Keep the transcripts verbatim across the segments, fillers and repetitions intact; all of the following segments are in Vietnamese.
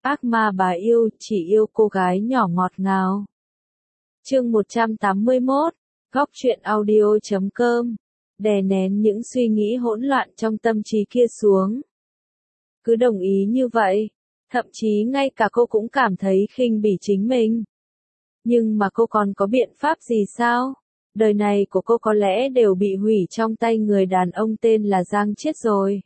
Ác ma bà yêu, chỉ yêu cô gái nhỏ ngọt ngào. Chương một trăm tám mươi mốt, góc truyện audio chấm com, đè nén những suy nghĩ hỗn loạn trong tâm trí kia xuống. Cứ đồng ý như vậy, thậm chí ngay cả cô cũng cảm thấy khinh bỉ chính mình. Nhưng mà cô còn có biện pháp gì sao? Đời này của cô có lẽ đều bị hủy trong tay người đàn ông tên là Giang Chiết rồi.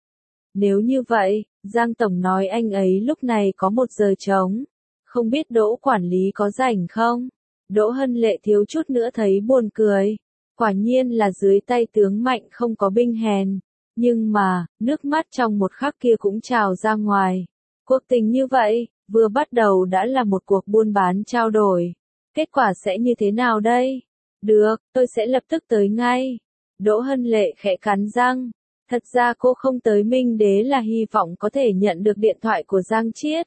Nếu như vậy, Giang Tổng nói anh ấy lúc này có một giờ trống. Không biết Đỗ quản lý có rảnh không? Đỗ Hân Lệ thiếu chút nữa thấy buồn cười. Quả nhiên là dưới tay tướng mạnh không có binh hèn. Nhưng mà, nước mắt trong một khắc kia cũng trào ra ngoài. Cuộc tình như vậy, vừa bắt đầu đã là một cuộc buôn bán trao đổi. Kết quả sẽ như thế nào đây? Được, tôi sẽ lập tức tới ngay. Đỗ Hân Lệ khẽ cắn răng. Thật ra cô không tới Minh Đế là hy vọng có thể nhận được điện thoại của Giang Chiết.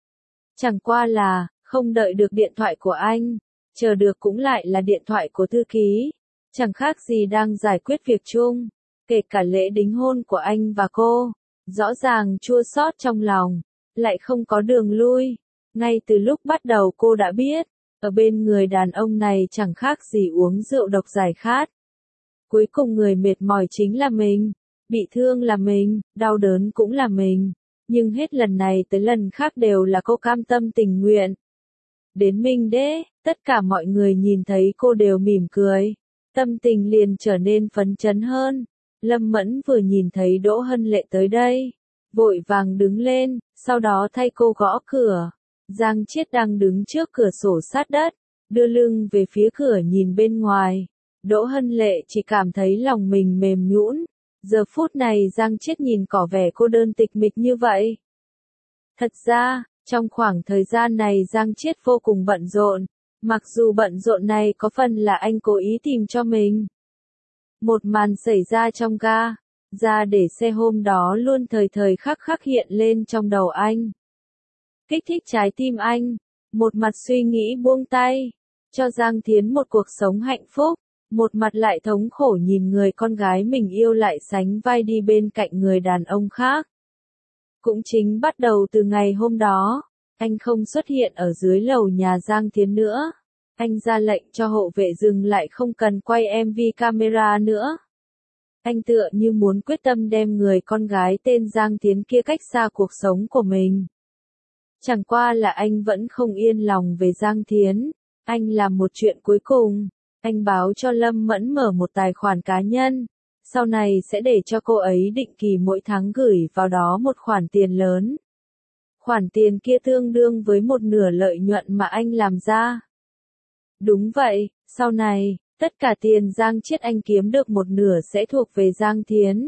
Chẳng qua là, không đợi được điện thoại của anh, chờ được cũng lại là điện thoại của thư ký. Chẳng khác gì đang giải quyết việc chung, kể cả lễ đính hôn của anh và cô. Rõ ràng chua xót trong lòng, lại không có đường lui. Ngay từ lúc bắt đầu cô đã biết, ở bên người đàn ông này chẳng khác gì uống rượu độc giải khát. Cuối cùng người mệt mỏi chính là mình. Bị thương là mình, đau đớn cũng là mình, nhưng hết lần này tới lần khác đều là cô cam tâm tình nguyện. Đến Minh Đế, tất cả mọi người nhìn thấy cô đều mỉm cười, tâm tình liền trở nên phấn chấn hơn. Lâm Mẫn vừa nhìn thấy Đỗ Hân Lệ tới đây, vội vàng đứng lên, sau đó thay cô gõ cửa. Giang Chiết đang đứng trước cửa sổ sát đất, đưa lưng về phía cửa nhìn bên ngoài. Đỗ Hân Lệ chỉ cảm thấy lòng mình mềm nhũn. Giờ phút này Giang Chiết nhìn cỏ vẻ cô đơn tịch mịch như vậy. Thật ra, trong khoảng thời gian này Giang Chiết vô cùng bận rộn, mặc dù bận rộn này có phần là anh cố ý tìm cho mình. Một màn xảy ra trong ga, ra để xe hôm đó luôn thời thời khắc khắc hiện lên trong đầu anh. Kích thích trái tim anh, một mặt suy nghĩ buông tay, cho Giang Thiến một cuộc sống hạnh phúc. Một mặt lại thống khổ nhìn người con gái mình yêu lại sánh vai đi bên cạnh người đàn ông khác. Cũng chính bắt đầu từ ngày hôm đó, anh không xuất hiện ở dưới lầu nhà Giang Thiến nữa. Anh ra lệnh cho hộ vệ dừng lại không cần quay em vê camera nữa. Anh tựa như muốn quyết tâm đem người con gái tên Giang Thiến kia cách xa cuộc sống của mình. Chẳng qua là anh vẫn không yên lòng về Giang Thiến. Anh làm một chuyện cuối cùng. Anh báo cho Lâm Mẫn mở một tài khoản cá nhân, sau này sẽ để cho cô ấy định kỳ mỗi tháng gửi vào đó một khoản tiền lớn. Khoản tiền kia tương đương với một nửa lợi nhuận mà anh làm ra. Đúng vậy, sau này, tất cả tiền Giang Chiết anh kiếm được một nửa sẽ thuộc về Giang Thiến.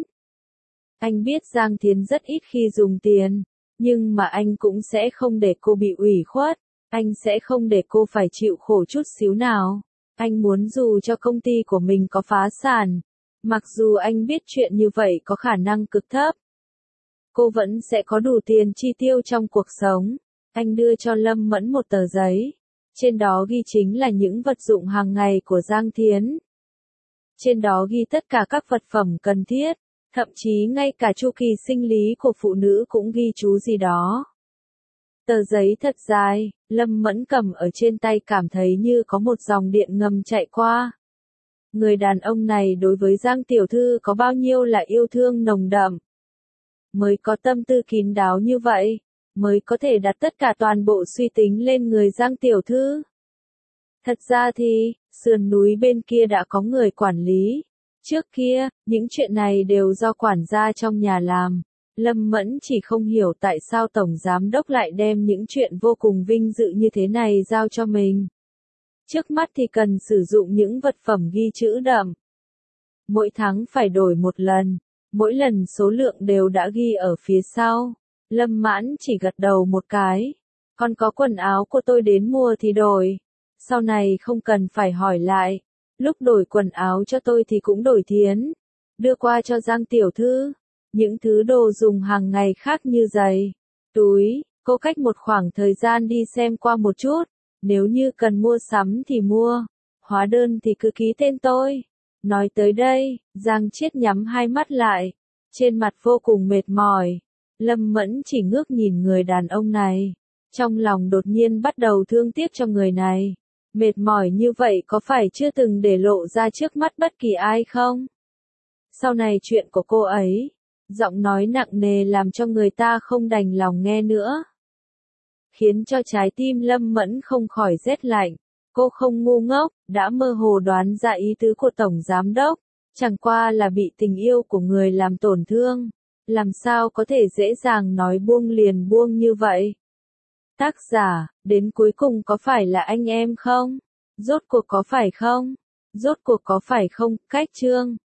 Anh biết Giang Thiến rất ít khi dùng tiền, nhưng mà anh cũng sẽ không để cô bị ủy khuất, anh sẽ không để cô phải chịu khổ chút xíu nào. Anh muốn dù cho công ty của mình có phá sản, mặc dù anh biết chuyện như vậy có khả năng cực thấp, cô vẫn sẽ có đủ tiền chi tiêu trong cuộc sống. Anh đưa cho Lâm Mẫn một tờ giấy, trên đó ghi chính là những vật dụng hàng ngày của Giang Thiến. Trên đó ghi tất cả các vật phẩm cần thiết, thậm chí ngay cả chu kỳ sinh lý của phụ nữ cũng ghi chú gì đó. Tờ giấy thật dài, Lâm Mẫn cầm ở trên tay cảm thấy như có một dòng điện ngầm chạy qua. Người đàn ông này đối với Giang tiểu thư có bao nhiêu là yêu thương nồng đậm. Mới có tâm tư kín đáo như vậy, mới có thể đặt tất cả toàn bộ suy tính lên người Giang tiểu thư. Thật ra thì, sườn núi bên kia đã có người quản lý. Trước kia, những chuyện này đều do quản gia trong nhà làm. Lâm Mẫn chỉ không hiểu tại sao Tổng Giám Đốc lại đem những chuyện vô cùng vinh dự như thế này giao cho mình. Trước mắt thì cần sử dụng những vật phẩm ghi chữ đậm. Mỗi tháng phải đổi một lần, mỗi lần số lượng đều đã ghi ở phía sau. Lâm Mãn chỉ gật đầu một cái. Còn có quần áo của tôi đến mua thì đổi. Sau này không cần phải hỏi lại. Lúc đổi quần áo cho tôi thì cũng đổi Thiến. Đưa qua cho Giang tiểu thư. Những thứ đồ dùng hàng ngày khác như giày, túi, cô cách một khoảng thời gian đi xem qua một chút, nếu như cần mua sắm thì mua, hóa đơn thì cứ ký tên tôi. Nói tới đây, Giang Chiết nhắm hai mắt lại, trên mặt vô cùng mệt mỏi, Lâm Mẫn chỉ ngước nhìn người đàn ông này. Trong lòng đột nhiên bắt đầu thương tiếc cho người này. Mệt mỏi như vậy có phải chưa từng để lộ ra trước mắt bất kỳ ai không? Sau này chuyện của cô ấy, giọng nói nặng nề làm cho người ta không đành lòng nghe nữa. Khiến cho trái tim Lâm Mẫn không khỏi rét lạnh. Cô không ngu ngốc, đã mơ hồ đoán ra ý tứ của Tổng Giám Đốc. Chẳng qua là bị tình yêu của người làm tổn thương. Làm sao có thể dễ dàng nói buông liền buông như vậy? Tác giả, đến cuối cùng có phải là anh em không? Rốt cuộc có phải không? Rốt cuộc có phải không? Cách chương